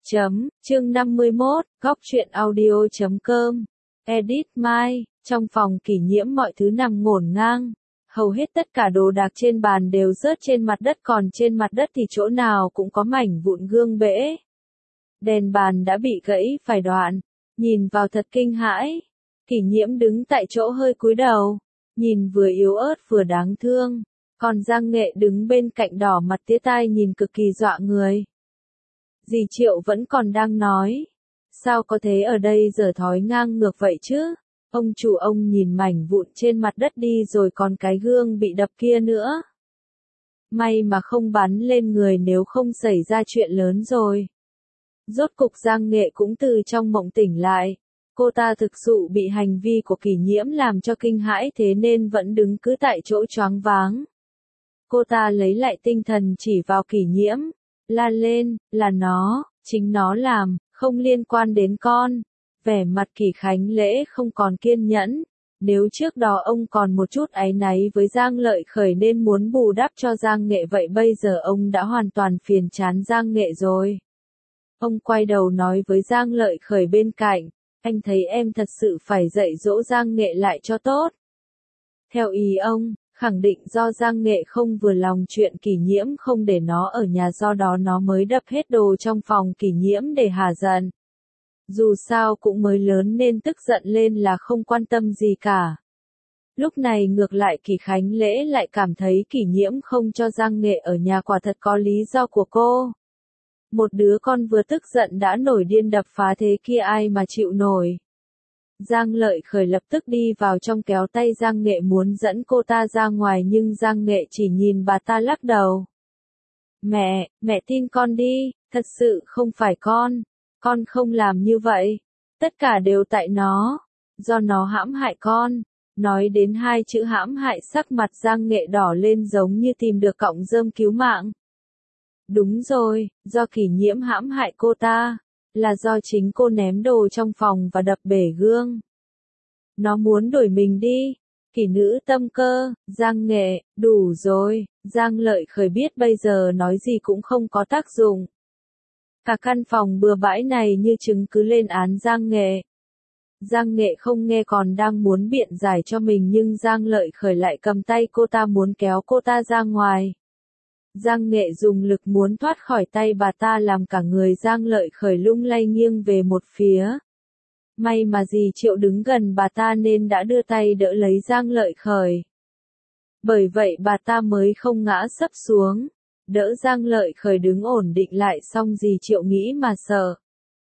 Chương 51, góc truyện audio.com. Edit Mai, trong phòng Kỷ Nhiễm mọi thứ nằm ngổn ngang. Hầu hết tất cả đồ đạc trên bàn đều rớt trên mặt đất, còn trên mặt đất thì chỗ nào cũng có mảnh vụn gương bể. Đèn bàn đã bị gãy phải đoạn, nhìn vào thật kinh hãi. Kỷ Nhiễm đứng tại chỗ hơi cúi đầu, nhìn vừa yếu ớt vừa đáng thương. Còn Giang Nghệ đứng bên cạnh đỏ mặt tía tai nhìn cực kỳ dọa người. Dì Triệu vẫn còn đang nói. Sao có thế ở đây giờ thói ngang ngược vậy chứ? Ông chủ ông nhìn mảnh vụn trên mặt đất đi rồi còn cái gương bị đập kia nữa. May mà không bắn lên người, nếu không xảy ra chuyện lớn rồi. Rốt cục Giang Nghệ cũng từ trong mộng tỉnh lại. Cô ta thực sự bị hành vi của Kỷ Nhiễm làm cho kinh hãi, thế nên vẫn đứng cứ tại chỗ choáng váng. Cô ta lấy lại tinh thần chỉ vào Kỷ Nhiễm, la lên, là nó, chính nó làm, không liên quan đến con. Vẻ mặt Kỷ Khánh Lễ không còn kiên nhẫn. Nếu trước đó ông còn một chút áy náy với Giang Lợi Khởi nên muốn bù đắp cho Giang Nghệ, vậy bây giờ ông đã hoàn toàn phiền chán Giang Nghệ rồi. Ông quay đầu nói với Giang Lợi Khởi bên cạnh, anh thấy em thật sự phải dạy dỗ Giang Nghệ lại cho tốt. Theo ý ông, khẳng định do Giang Nghệ không vừa lòng chuyện Kỷ Nhiễm không để nó ở nhà, do đó nó mới đập hết đồ trong phòng Kỷ Nhiễm để hả giận. Dù sao cũng mới lớn nên tức giận lên là không quan tâm gì cả. Lúc này ngược lại Kỷ Khánh Lễ lại cảm thấy Kỷ Nhiễm không cho Giang Nghệ ở nhà quả thật có lý do của cô. Một đứa con vừa tức giận đã nổi điên đập phá thế kia ai mà chịu nổi. Giang Lợi Khởi lập tức đi vào trong kéo tay Giang Nghệ muốn dẫn cô ta ra ngoài, nhưng Giang Nghệ chỉ nhìn bà ta lắc đầu. Mẹ tin con đi, thật sự không phải con không làm như vậy. Tất cả đều tại nó, do nó hãm hại con. Nói đến hai chữ hãm hại, sắc mặt Giang Nghệ đỏ lên giống như tìm được cọng rơm cứu mạng. Đúng rồi, do Kỷ Nhiễm hãm hại cô ta, là do chính cô ném đồ trong phòng và đập bể gương. Nó muốn đuổi mình đi. Kỷ nữ tâm cơ, Giang Nghệ, đủ rồi. Giang Lợi Khởi biết bây giờ nói gì cũng không có tác dụng. Cả căn phòng bừa bãi này như chứng cứ lên án Giang Nghệ. Giang Nghệ không nghe còn đang muốn biện giải cho mình, nhưng Giang Lợi Khởi lại cầm tay cô ta muốn kéo cô ta ra ngoài. Giang Nghệ dùng lực muốn thoát khỏi tay bà ta làm cả người Giang Lợi Khởi lung lay nghiêng về một phía. May mà dì Triệu đứng gần bà ta nên đã đưa tay đỡ lấy Giang Lợi Khởi. Bởi vậy bà ta mới không ngã sấp xuống. Đỡ Giang Lợi Khởi đứng ổn định lại, xong dì Triệu nghĩ mà sợ.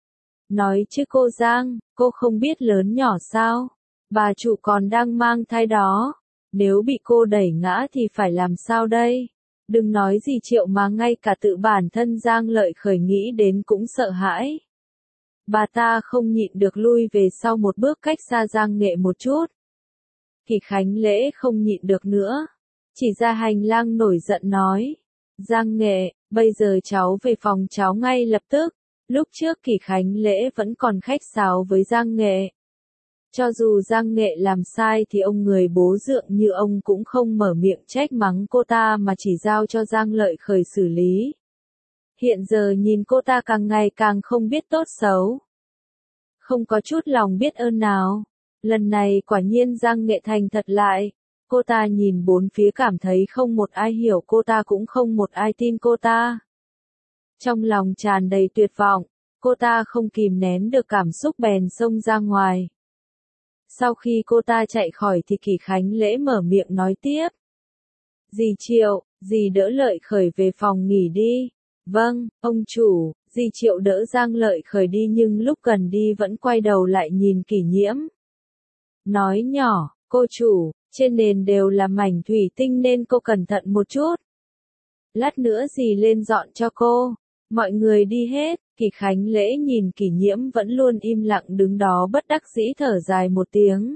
Nói chứ cô Giang, cô không biết lớn nhỏ sao? Bà chủ còn đang mang thai đó. Nếu bị cô đẩy ngã thì phải làm sao đây? Đừng nói gì Triệu mà ngay cả tự bản thân Giang Lợi Khởi nghĩ đến cũng sợ hãi. Bà ta không nhịn được lui về sau một bước cách xa Giang Nghệ một chút. Kỷ Khánh Lễ không nhịn được nữa. Chỉ ra hành lang nổi giận nói. Giang Nghệ, bây giờ cháu về phòng cháu ngay lập tức. Lúc trước Kỷ Khánh Lễ vẫn còn khách sáo với Giang Nghệ. Cho dù Giang Nghệ làm sai thì ông người bố dượng như ông cũng không mở miệng trách mắng cô ta mà chỉ giao cho Giang Lợi Khởi xử lý. Hiện giờ nhìn cô ta càng ngày càng không biết tốt xấu. Không có chút lòng biết ơn nào. Lần này quả nhiên Giang Nghệ thành thật lại. Cô ta nhìn bốn phía cảm thấy không một ai hiểu cô ta, cũng không một ai tin cô ta. Trong lòng tràn đầy tuyệt vọng, cô ta không kìm nén được cảm xúc bèn xông ra ngoài. Sau khi cô ta chạy khỏi thì Kỷ Khánh Lễ mở miệng nói tiếp. Dì Triệu, dì đỡ Lợi Khởi về phòng nghỉ đi. Vâng, ông chủ. Dì Triệu đỡ Giang Lợi Khởi đi, nhưng lúc gần đi vẫn quay đầu lại nhìn Kỷ Nhiễm. Nói nhỏ, cô chủ, trên nền đều là mảnh thủy tinh nên cô cẩn thận một chút. Lát nữa dì lên dọn cho cô. Mọi người đi hết. Kỷ Khánh Lễ nhìn Kỷ Nhiễm vẫn luôn im lặng đứng đó bất đắc dĩ thở dài một tiếng.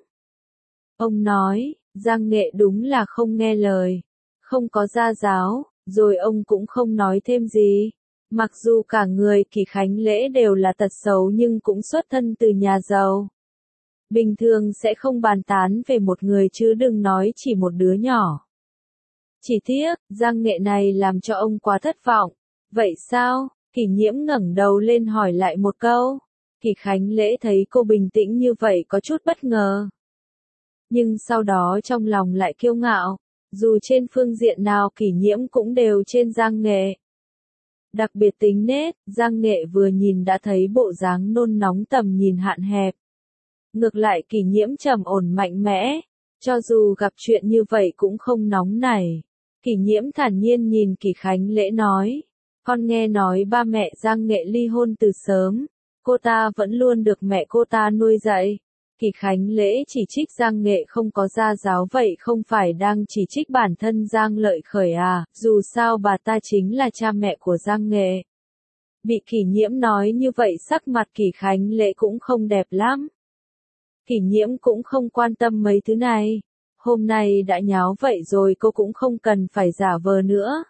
Ông nói, Giang Nghệ đúng là không nghe lời, không có gia giáo, rồi ông cũng không nói thêm gì. Mặc dù cả người Kỷ Khánh Lễ đều là tật xấu nhưng cũng xuất thân từ nhà giàu. Bình thường sẽ không bàn tán về một người chứ đừng nói chỉ một đứa nhỏ. Chỉ tiếc, Giang Nghệ này làm cho ông quá thất vọng. Vậy sao? Kỷ Nhiễm ngẩng đầu lên hỏi lại một câu. Kỷ Khánh Lễ thấy cô bình tĩnh như vậy có chút bất ngờ. Nhưng sau đó trong lòng lại kiêu ngạo, dù trên phương diện nào Kỷ Nhiễm cũng đều trên Giang Nghệ. Đặc biệt tính nết, Giang Nghệ vừa nhìn đã thấy bộ dáng nôn nóng tầm nhìn hạn hẹp. Ngược lại Kỷ Nhiễm trầm ổn mạnh mẽ, cho dù gặp chuyện như vậy cũng không nóng nảy. Kỷ Nhiễm thản nhiên nhìn Kỷ Khánh Lễ nói, con nghe nói ba mẹ Giang Nghệ ly hôn từ sớm, cô ta vẫn luôn được mẹ cô ta nuôi dạy. Kỷ Khánh Lễ chỉ trích Giang Nghệ không có gia giáo vậy không phải đang chỉ trích bản thân Giang Lợi Khởi à, dù sao bà ta chính là cha mẹ của Giang Nghệ. Bị Kỷ Nhiễm nói như vậy sắc mặt Kỷ Khánh Lễ cũng không đẹp lắm. Kỷ Nhiễm cũng không quan tâm mấy thứ này. Hôm nay đã nháo vậy rồi cô cũng không cần phải giả vờ nữa.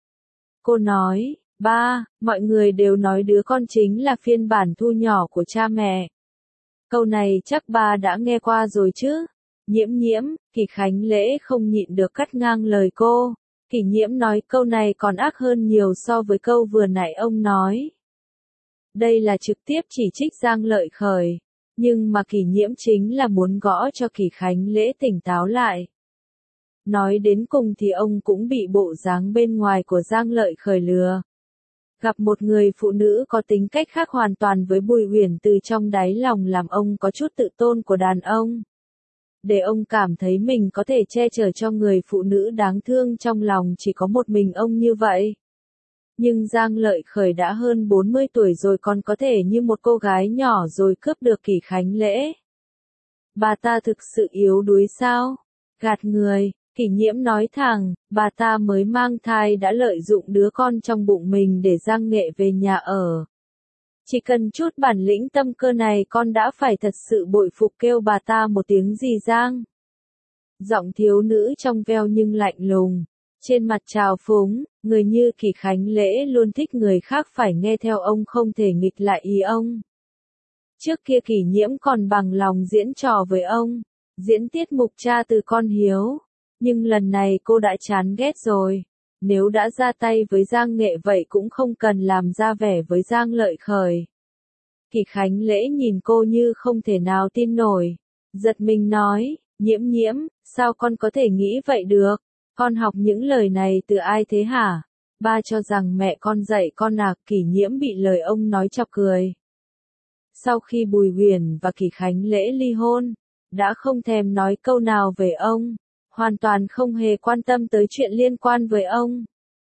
Cô nói, ba, mọi người đều nói đứa con chính là phiên bản thu nhỏ của cha mẹ. Câu này chắc ba đã nghe qua rồi chứ. Nhiễm, Kỷ Khánh Lễ không nhịn được cắt ngang lời cô. Kỷ Nhiễm nói câu này còn ác hơn nhiều so với câu vừa nãy ông nói. Đây là trực tiếp chỉ trích Giang Lợi Khởi. Nhưng mà Kỷ Nhiễm chính là muốn gõ cho Kỷ Khánh Lễ tỉnh táo lại. Nói đến cùng thì ông cũng bị bộ dáng bên ngoài của Giang Lợi Khởi lừa. Gặp một người phụ nữ có tính cách khác hoàn toàn với Bùi Uyển từ trong đáy lòng làm ông có chút tự tôn của đàn ông. Để ông cảm thấy mình có thể che chở cho người phụ nữ đáng thương trong lòng chỉ có một mình ông như vậy. Nhưng Giang Lợi Khởi đã hơn 40 tuổi rồi còn có thể như một cô gái nhỏ rồi cướp được Kỷ Khánh Lễ. Bà ta thực sự yếu đuối sao? Gạt người. Kỷ Nhiễm nói thẳng, bà ta mới mang thai đã lợi dụng đứa con trong bụng mình để Giang Nghệ về nhà ở. Chỉ cần chút bản lĩnh tâm cơ này con đã phải thật sự bội phục kêu bà ta một tiếng gì Giang. Giọng thiếu nữ trong veo nhưng lạnh lùng, trên mặt trào phúng, người như Kỷ Khánh Lễ luôn thích người khác phải nghe theo ông không thể nghịch lại ý ông. Trước kia Kỷ Nhiễm còn bằng lòng diễn trò với ông, diễn tiết mục cha từ con hiếu. Nhưng lần này cô đã chán ghét rồi. Nếu đã ra tay với Giang Nghệ vậy cũng không cần làm ra vẻ với Giang Lợi Khởi. Kỷ Khánh Lễ nhìn cô như không thể nào tin nổi. Giật mình nói, Nhiễm, sao con có thể nghĩ vậy được? Con học những lời này từ ai thế hả? Ba cho rằng mẹ con dạy con à? Kỷ Nhiễm bị lời ông nói chọc cười. Sau khi Bùi Uyển và Kỷ Khánh Lễ ly hôn, đã không thèm nói câu nào về ông. Hoàn toàn không hề quan tâm tới chuyện liên quan với ông.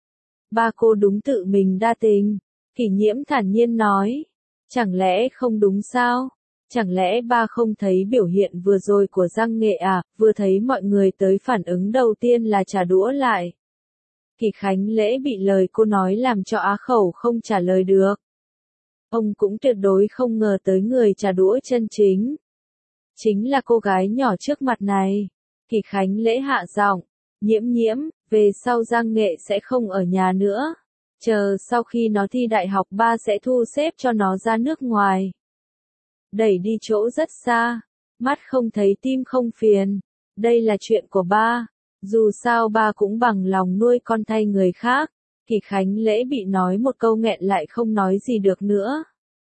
Ba cô đúng tự mình đa tình. Kỷ Nhiễm thản nhiên nói. Chẳng lẽ không đúng sao? Chẳng lẽ ba không thấy biểu hiện vừa rồi của Giang Nghệ à? Vừa thấy mọi người tới phản ứng đầu tiên là trả đũa lại. Kỷ Khánh Lễ bị lời cô nói làm cho á khẩu không trả lời được. Ông cũng tuyệt đối không ngờ tới người trả đũa chân chính. Chính là cô gái nhỏ trước mặt này. Kỷ Khánh Lễ hạ giọng, Nhiễm, về sau Giang Nghệ sẽ không ở nhà nữa. Chờ sau khi nó thi đại học ba sẽ thu xếp cho nó ra nước ngoài. Đẩy đi chỗ rất xa, mắt không thấy tim không phiền. Đây là chuyện của ba, dù sao ba cũng bằng lòng nuôi con thay người khác. Kỷ Khánh Lễ bị nói một câu nghẹn lại không nói gì được nữa.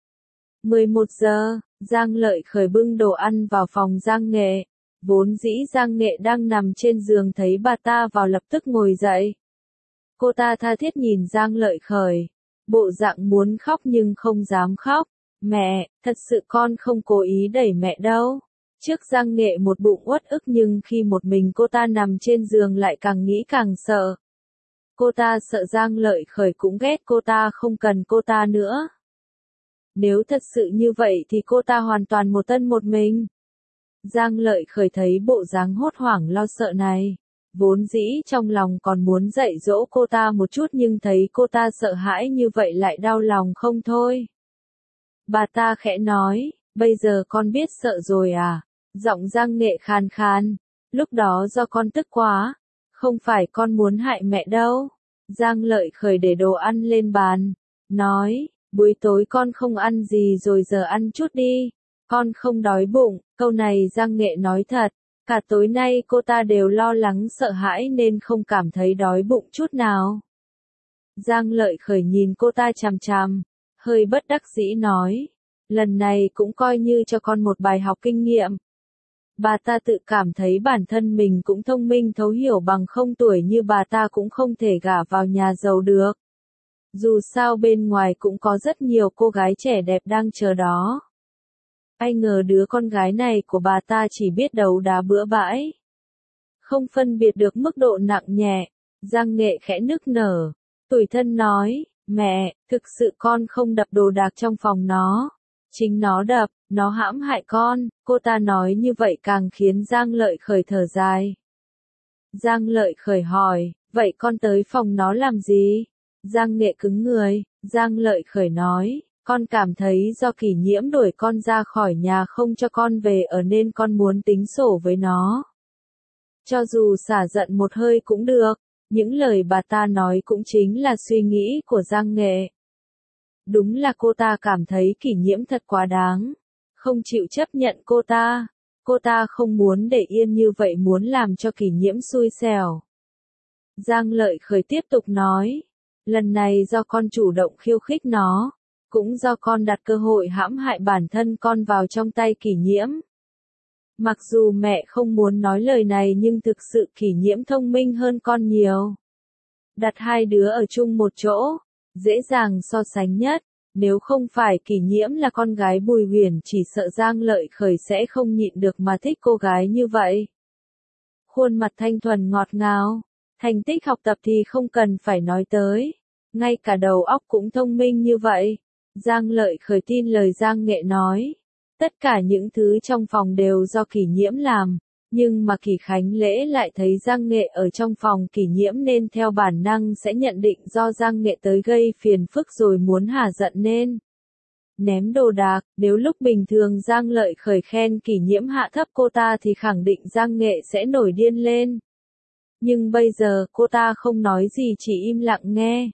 11 giờ, Giang Lợi Khởi bưng đồ ăn vào phòng Giang Nghệ. Vốn dĩ Giang Nghệ đang nằm trên giường thấy bà ta vào lập tức ngồi dậy. Cô ta tha thiết nhìn Giang Lợi Khởi. Bộ dạng muốn khóc nhưng không dám khóc. Mẹ, thật sự con không cố ý đẩy mẹ đâu. Trước Giang Nghệ một bụng uất ức nhưng khi một mình cô ta nằm trên giường lại càng nghĩ càng sợ. Cô ta sợ Giang Lợi Khởi cũng ghét cô ta không cần cô ta nữa. Nếu thật sự như vậy thì cô ta hoàn toàn một thân một mình. Giang Lợi Khởi thấy bộ dáng hốt hoảng lo sợ này. Vốn dĩ trong lòng còn muốn dạy dỗ cô ta một chút nhưng thấy cô ta sợ hãi như vậy lại đau lòng không thôi. Bà ta khẽ nói, bây giờ con biết sợ rồi à? Giọng Giang Nghệ khàn khàn. Lúc đó do con tức quá. Không phải con muốn hại mẹ đâu. Giang Lợi Khởi để đồ ăn lên bàn. Nói, buổi tối con không ăn gì rồi giờ ăn chút đi. Con không đói bụng. Câu này Giang Nghệ nói thật. Cả tối nay cô ta đều lo lắng sợ hãi nên không cảm thấy đói bụng chút nào. Giang Lợi Khởi nhìn cô ta chằm chằm, hơi bất đắc dĩ nói. Lần này cũng coi như cho con một bài học kinh nghiệm. Bà ta tự cảm thấy bản thân mình cũng thông minh thấu hiểu, bằng không tuổi như bà ta cũng không thể gả vào nhà giàu được. Dù sao bên ngoài cũng có rất nhiều cô gái trẻ đẹp đang chờ đó. Ai ngờ đứa con gái này của bà ta chỉ biết đấu đá bữa bãi. Không phân biệt được mức độ nặng nhẹ. Giang Nghệ khẽ nức nở. Tủi thân nói, mẹ, thực sự con không đập đồ đạc trong phòng nó. Chính nó đập, nó hãm hại con. Cô ta nói như vậy càng khiến Giang Lợi Khởi thở dài. Giang Lợi Khởi hỏi, vậy con tới phòng nó làm gì? Giang Nghệ cứng người. Giang Lợi Khởi nói, con cảm thấy do Kỷ Nhiễm đuổi con ra khỏi nhà không cho con về ở nên con muốn tính sổ với nó. Cho dù xả giận một hơi cũng được. Những lời bà ta nói cũng chính là suy nghĩ của Giang Nghệ. Đúng là cô ta cảm thấy Kỷ Nhiễm thật quá đáng. Không chịu chấp nhận cô ta. Cô ta không muốn để yên như vậy, muốn làm cho Kỷ Nhiễm xui xẻo. Giang Lợi Khởi tiếp tục nói. Lần này do con chủ động khiêu khích nó. Cũng do con đặt cơ hội hãm hại bản thân con vào trong tay Kỷ Nhiễm. Mặc dù mẹ không muốn nói lời này nhưng thực sự Kỷ Nhiễm thông minh hơn con nhiều. Đặt hai đứa ở chung một chỗ, dễ dàng so sánh nhất. Nếu không phải Kỷ Nhiễm là con gái Bùi Huyền, chỉ sợ Giang Lợi Khởi sẽ không nhịn được mà thích cô gái như vậy. Khuôn mặt thanh thuần ngọt ngào, thành tích học tập thì không cần phải nói tới. Ngay cả đầu óc cũng thông minh như vậy. Giang Lợi Khởi tin lời Giang Nghệ nói. Tất cả những thứ trong phòng đều do Kỷ Nhiễm làm, nhưng mà Kỷ Khánh Lễ lại thấy Giang Nghệ ở trong phòng Kỷ Nhiễm nên theo bản năng sẽ nhận định do Giang Nghệ tới gây phiền phức rồi muốn hả giận nên ném đồ đạc. Nếu lúc bình thường Giang Lợi Khởi khen Kỷ Nhiễm hạ thấp cô ta thì khẳng định Giang Nghệ sẽ nổi điên lên. Nhưng bây giờ cô ta không nói gì, chỉ im lặng nghe.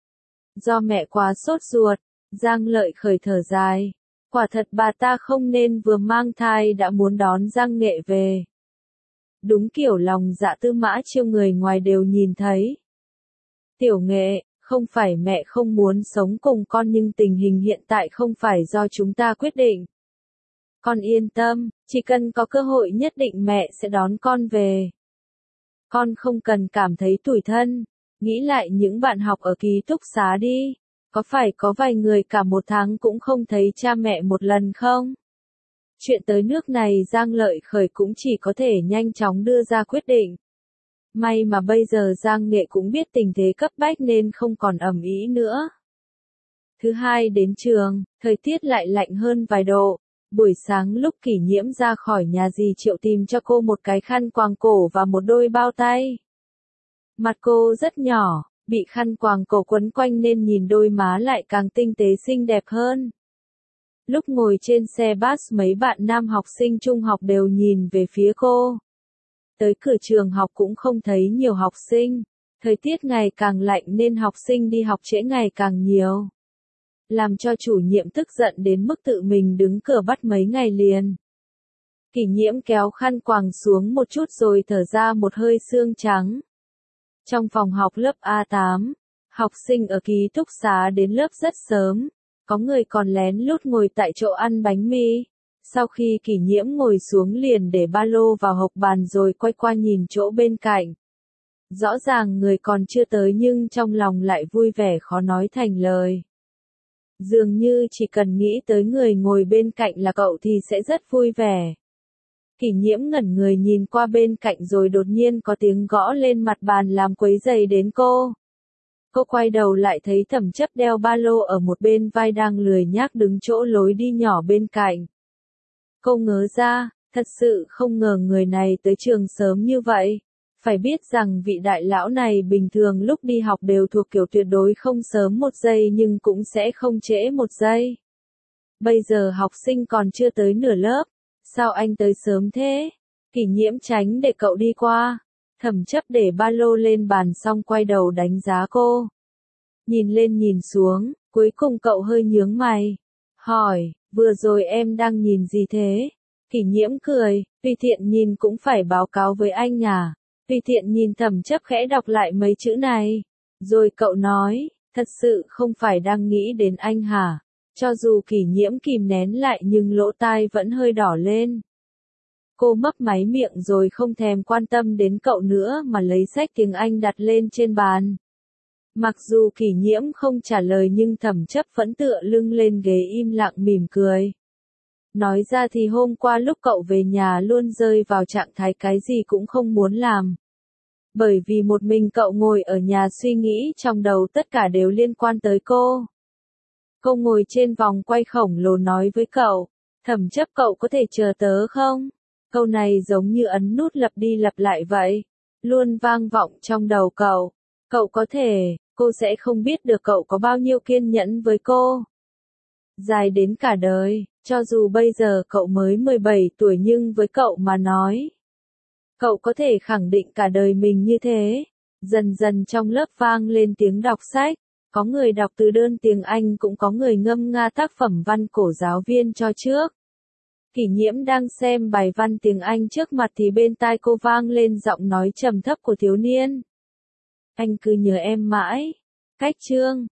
Do mẹ quá sốt ruột, Giang Lợi Khởi thở dài. Quả thật bà ta không nên vừa mang thai đã muốn đón Giang Nghệ về. Đúng kiểu lòng dạ tư mã chiêu người ngoài đều nhìn thấy. Tiểu Nghệ, không phải mẹ không muốn sống cùng con nhưng tình hình hiện tại không phải do chúng ta quyết định. Con yên tâm, chỉ cần có cơ hội nhất định mẹ sẽ đón con về. Con không cần cảm thấy tủi thân, nghĩ lại những bạn học ở ký túc xá đi. Có phải có vài người cả một tháng cũng không thấy cha mẹ một lần không? Chuyện tới nước này Giang Lợi Khởi cũng chỉ có thể nhanh chóng đưa ra quyết định. May mà bây giờ Giang Nghệ cũng biết tình thế cấp bách nên không còn ầm ĩ nữa. Thứ hai đến trường, thời tiết lại lạnh hơn vài độ. Buổi sáng lúc Kỷ Nhiễm ra khỏi nhà dì Triệu tìm cho cô một cái khăn quàng cổ và một đôi bao tay. Mặt cô rất nhỏ, bị khăn quàng cổ quấn quanh nên nhìn đôi má lại càng tinh tế xinh đẹp hơn. Lúc ngồi trên xe bus mấy bạn nam học sinh trung học đều nhìn về phía cô. Tới cửa trường học cũng không thấy nhiều học sinh. Thời tiết ngày càng lạnh nên học sinh đi học trễ ngày càng nhiều. Làm cho chủ nhiệm tức giận đến mức tự mình đứng cửa bắt mấy ngày liền. Kỷ Nhiễm kéo khăn quàng xuống một chút rồi thở ra một hơi sương trắng. Trong phòng học lớp A8, học sinh ở ký túc xá đến lớp rất sớm. Có người còn lén lút ngồi tại chỗ ăn bánh mì. Sau khi Kỷ Nhiễm ngồi xuống liền để ba lô vào hộc bàn rồi quay qua nhìn chỗ bên cạnh. Rõ ràng người còn chưa tới nhưng trong lòng lại vui vẻ khó nói thành lời. Dường như chỉ cần nghĩ tới người ngồi bên cạnh là cậu thì sẽ rất vui vẻ. Kỷ Nhiễm ngẩn người nhìn qua bên cạnh rồi đột nhiên có tiếng gõ lên mặt bàn làm quấy rầy đến cô. Cô quay đầu lại thấy Thẩm Chấp đeo ba lô ở một bên vai đang lười nhác đứng chỗ lối đi nhỏ bên cạnh. Cô ngớ ra, thật sự không ngờ người này tới trường sớm như vậy. Phải biết rằng vị đại lão này bình thường lúc đi học đều thuộc kiểu tuyệt đối không sớm một giây nhưng cũng sẽ không trễ một giây. Bây giờ học sinh còn chưa tới nửa lớp, sao anh tới sớm thế? Kỷ Nhiễm tránh để cậu đi qua. Thẩm Chấp để ba lô lên bàn xong quay đầu đánh giá cô. Nhìn lên nhìn xuống, cuối cùng cậu hơi nhướng mày. Hỏi, vừa rồi em đang nhìn gì thế? Kỷ Nhiễm cười, tùy tiện nhìn cũng phải báo cáo với anh à? Tùy tiện nhìn Thẩm Chấp khẽ đọc lại mấy chữ này. Rồi cậu nói, Thật sự không phải đang nghĩ đến anh hả? Cho dù Kỷ Nhiễm kìm nén lại nhưng lỗ tai vẫn hơi đỏ lên. Cô mấp máy miệng rồi không thèm quan tâm đến cậu nữa mà lấy sách tiếng Anh đặt lên trên bàn. Mặc dù Kỷ Nhiễm không trả lời nhưng Thẩm Chấp vẫn tựa lưng lên ghế im lặng mỉm cười. Nói ra thì hôm qua lúc cậu về nhà luôn rơi vào trạng thái cái gì cũng không muốn làm. Bởi vì một mình cậu ngồi ở nhà suy nghĩ trong đầu tất cả đều liên quan tới cô. Cô ngồi trên vòng quay khổng lồ nói với cậu, Thẩm Chấp cậu có thể chờ tớ không? Câu này giống như ấn nút lặp đi lặp lại vậy. Luôn vang vọng trong đầu cậu. Cậu có thể, cô sẽ không biết được cậu có bao nhiêu kiên nhẫn với cô. Dài đến cả đời, cho dù bây giờ cậu mới 17 tuổi nhưng với cậu mà nói. Cậu có thể khẳng định cả đời mình như thế. Dần dần trong lớp vang lên tiếng đọc sách. Có người đọc từ đơn tiếng Anh cũng có người ngâm nga tác phẩm văn cổ giáo viên cho trước. Kỷ Nhiễm đang xem bài văn tiếng Anh trước mặt thì bên tai cô vang lên giọng nói trầm thấp của thiếu niên. Anh cứ nhớ em mãi. Cách chương